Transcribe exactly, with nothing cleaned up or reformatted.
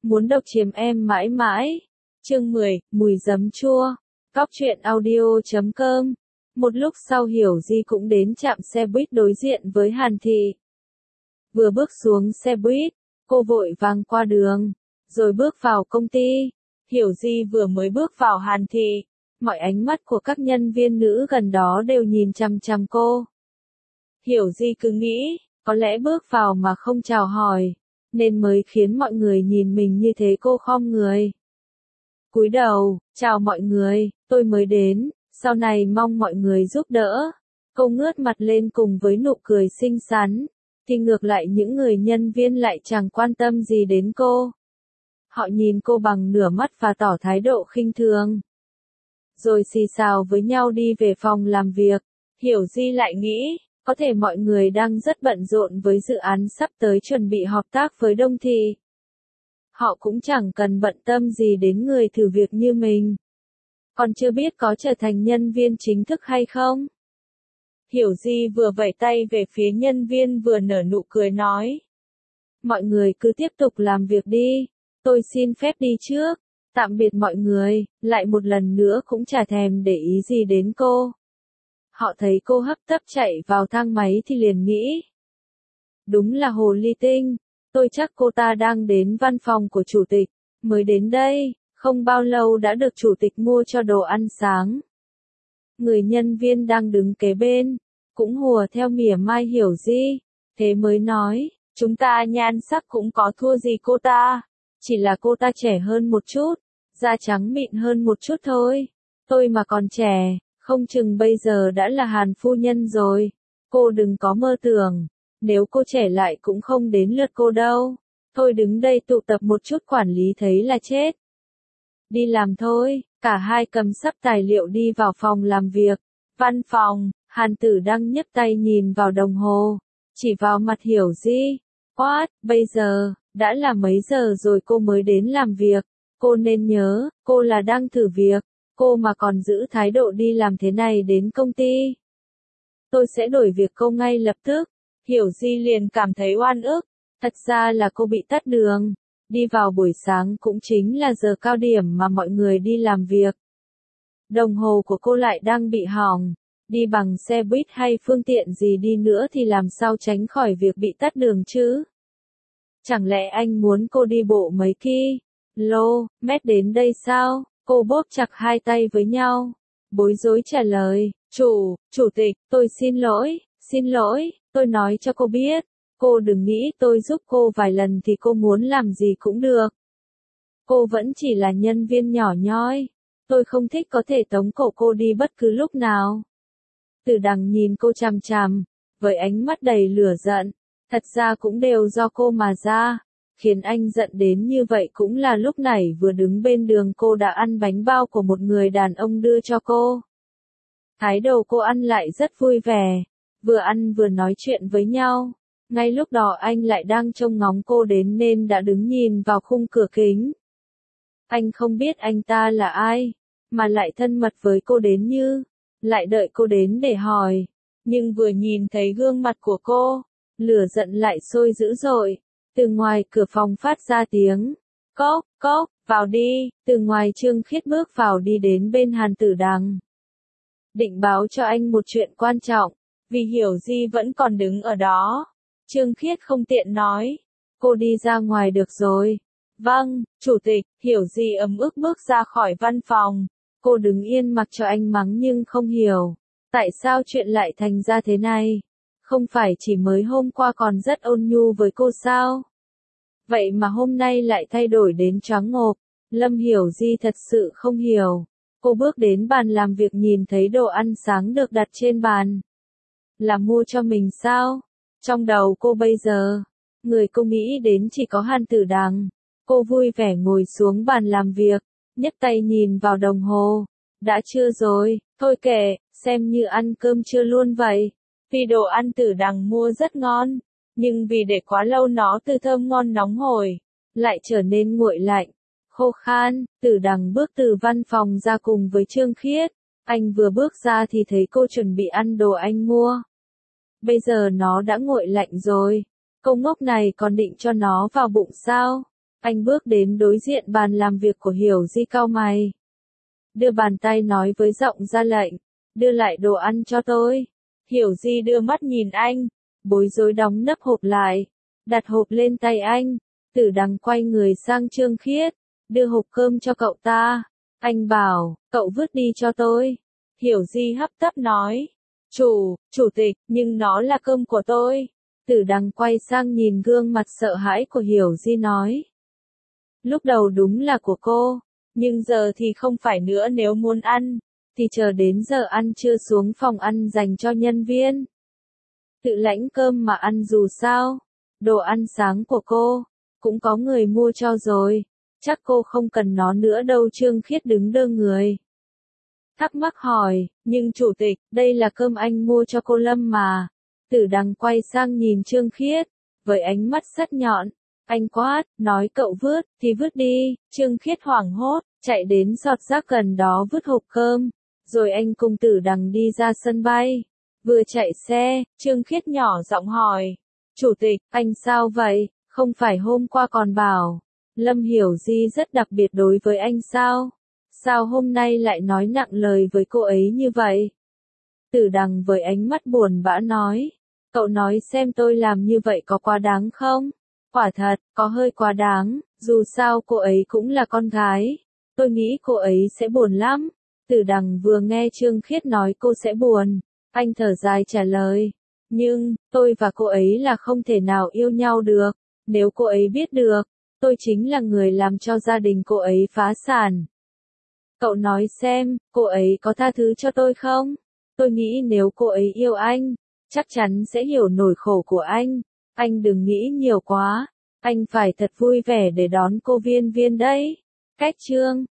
muốn độc chiếm em mãi mãi. Chương mười, mùi giấm chua. Góc truyện audio chấm com. Một lúc sau Hiểu Di cũng đến trạm xe buýt đối diện với Hàn Thị. Vừa bước xuống xe buýt, cô vội vàng qua đường, rồi bước vào công ty. Hiểu Di vừa mới bước vào Hàn Thị, mọi ánh mắt của các nhân viên nữ gần đó đều nhìn chằm chằm cô. Hiểu Di cứ nghĩ, có lẽ bước vào mà không chào hỏi, nên mới khiến mọi người nhìn mình như thế. Cô khom người, cúi đầu, chào mọi người, tôi mới đến, sau này mong mọi người giúp đỡ. Cô ngước mặt lên cùng với nụ cười xinh xắn, thì ngược lại những người nhân viên lại chẳng quan tâm gì đến cô. Họ nhìn cô bằng nửa mắt và tỏ thái độ khinh thường, rồi xì xào với nhau đi về phòng làm việc. Hiểu Di lại nghĩ, có thể mọi người đang rất bận rộn với dự án sắp tới chuẩn bị hợp tác với Đông Thị. Họ cũng chẳng cần bận tâm gì đến người thử việc như mình. Còn chưa biết có trở thành nhân viên chính thức hay không. Hiểu Di vừa vẫy tay về phía nhân viên vừa nở nụ cười nói. Mọi người cứ tiếp tục làm việc đi, tôi xin phép đi trước. Tạm biệt mọi người, lại một lần nữa cũng chả thèm để ý gì đến cô. Họ thấy cô hấp tấp chạy vào thang máy thì liền nghĩ. Đúng là hồ ly tinh, tôi chắc cô ta đang đến văn phòng của chủ tịch, mới đến đây, không bao lâu đã được chủ tịch mua cho đồ ăn sáng. Người nhân viên đang đứng kế bên, cũng hùa theo mỉa mai Hiểu Di, thế mới nói, chúng ta nhan sắc cũng có thua gì cô ta, chỉ là cô ta trẻ hơn một chút, da trắng mịn hơn một chút thôi, tôi mà còn trẻ, không chừng bây giờ đã là Hàn phu nhân rồi, cô đừng có mơ tưởng, nếu cô trẻ lại cũng không đến lượt cô đâu, thôi đứng đây tụ tập một chút quản lý thấy là chết. Đi làm thôi, cả hai cầm sắp tài liệu đi vào phòng làm việc. Văn phòng, Hàn Tử đang nhấc tay nhìn vào đồng hồ, chỉ vào mặt Hiểu Di. What, bây giờ, đã là mấy giờ rồi cô mới đến làm việc, cô nên nhớ, cô là đang thử việc, cô mà còn giữ thái độ đi làm thế này đến công ty. Tôi sẽ đổi việc cô ngay lập tức. Hiểu Di liền cảm thấy oan ức, thật ra là cô bị tắc đường. Đi vào buổi sáng cũng chính là giờ cao điểm mà mọi người đi làm việc. Đồng hồ của cô lại đang bị hỏng, đi bằng xe buýt hay phương tiện gì đi nữa thì làm sao tránh khỏi việc bị tắc đường chứ? Chẳng lẽ anh muốn cô đi bộ mấy ki lô mét đến đây sao? Cô bóp chặt hai tay với nhau, bối rối trả lời, chủ, chủ tịch, tôi xin lỗi, xin lỗi, tôi nói cho cô biết. Cô đừng nghĩ tôi giúp cô vài lần thì cô muốn làm gì cũng được. Cô vẫn chỉ là nhân viên nhỏ nhoi. Tôi không thích có thể tống cổ cô đi bất cứ lúc nào. Tử Đằng nhìn cô chằm chằm, với ánh mắt đầy lửa giận. Thật ra cũng đều do cô mà ra. Khiến anh giận đến như vậy cũng là lúc nãy vừa đứng bên đường cô đã ăn bánh bao của một người đàn ông đưa cho cô. Thái độ cô ăn lại rất vui vẻ. Vừa ăn vừa nói chuyện với nhau. Ngay lúc đó anh lại đang trông ngóng cô đến nên đã đứng nhìn vào khung cửa kính. Anh không biết anh ta là ai, mà lại thân mật với cô đến như, lại đợi cô đến để hỏi. Nhưng vừa nhìn thấy gương mặt của cô, lửa giận lại sôi dữ dội. Từ ngoài cửa phòng phát ra tiếng, cốc, cốc, vào đi, từ ngoài Trương Khiết bước vào đi đến bên Hàn Tử Đằng. Định báo cho anh một chuyện quan trọng, vì Hiểu Di vẫn còn đứng ở đó. Trương Khiết không tiện nói, cô đi ra ngoài được rồi. Vâng, chủ tịch. Hiểu Di ấm ức bước ra khỏi văn phòng. Cô đứng yên mặc cho anh mắng nhưng không hiểu, tại sao chuyện lại thành ra thế này. Không phải chỉ mới hôm qua còn rất ôn nhu với cô sao? Vậy mà hôm nay lại thay đổi đến choáng ngộp. Lâm Hiểu Di thật sự không hiểu. Cô bước đến bàn làm việc nhìn thấy đồ ăn sáng được đặt trên bàn. Là mua cho mình sao? Trong đầu cô bây giờ, người cô nghĩ đến chỉ có Hàn Tử Đằng. Cô vui vẻ ngồi xuống bàn làm việc, nhấc tay nhìn vào đồng hồ. Đã trưa rồi, thôi kệ, xem như ăn cơm trưa luôn vậy. Vì đồ ăn Tử Đằng mua rất ngon, nhưng vì để quá lâu nó từ thơm ngon nóng hổi, lại trở nên nguội lạnh, khô khan. Tử Đằng bước từ văn phòng ra cùng với Trương Khiết. Anh vừa bước ra thì thấy cô chuẩn bị ăn đồ anh mua. Bây giờ nó đã nguội lạnh rồi. Cô ngốc này còn định cho nó vào bụng sao? Anh bước đến đối diện bàn làm việc của Hiểu Di cau mày. Đưa bàn tay nói với giọng ra lệnh, đưa lại đồ ăn cho tôi. Hiểu Di đưa mắt nhìn anh, bối rối đóng nắp hộp lại, đặt hộp lên tay anh. Tử Đằng quay người sang Trương Khiết, đưa hộp cơm cho cậu ta. Anh bảo, cậu vứt đi cho tôi. Hiểu Di hấp tấp nói, chủ, chủ tịch, nhưng nó là cơm của tôi. Tử Đằng quay sang nhìn gương mặt sợ hãi của Hiểu Di nói. Lúc đầu đúng là của cô, nhưng giờ thì không phải nữa, nếu muốn ăn, thì chờ đến giờ ăn trưa xuống phòng ăn dành cho nhân viên. Tự lãnh cơm mà ăn dù sao, đồ ăn sáng của cô, cũng có người mua cho rồi, chắc cô không cần nó nữa đâu. Trương Khiết đứng đơ người. Thắc mắc hỏi, nhưng chủ tịch, đây là cơm anh mua cho cô Lâm mà. Tử Đằng quay sang nhìn Trương Khiết, với ánh mắt sắc nhọn. Anh quát, nói cậu vứt, thì vứt đi. Trương Khiết hoảng hốt, chạy đến giọt rác gần đó vứt hộp cơm. Rồi anh cùng Tử Đằng đi ra sân bay. Vừa chạy xe, Trương Khiết nhỏ giọng hỏi, chủ tịch, anh sao vậy? Không phải hôm qua còn bảo, Lâm Hiểu Di rất đặc biệt đối với anh sao? Sao hôm nay lại nói nặng lời với cô ấy như vậy? Tử Đằng với ánh mắt buồn bã nói, cậu nói xem tôi làm như vậy có quá đáng không? Quả thật, có hơi quá đáng, dù sao cô ấy cũng là con gái. Tôi nghĩ cô ấy sẽ buồn lắm. Tử Đằng vừa nghe Trương Khiết nói cô sẽ buồn, anh thở dài trả lời, nhưng, tôi và cô ấy là không thể nào yêu nhau được. Nếu cô ấy biết được, tôi chính là người làm cho gia đình cô ấy phá sản. Cậu nói xem, cô ấy có tha thứ cho tôi không? Tôi nghĩ nếu cô ấy yêu anh, chắc chắn sẽ hiểu nỗi khổ của anh. Anh đừng nghĩ nhiều quá. Anh phải thật vui vẻ để đón cô Viên Viên đấy. Cách chương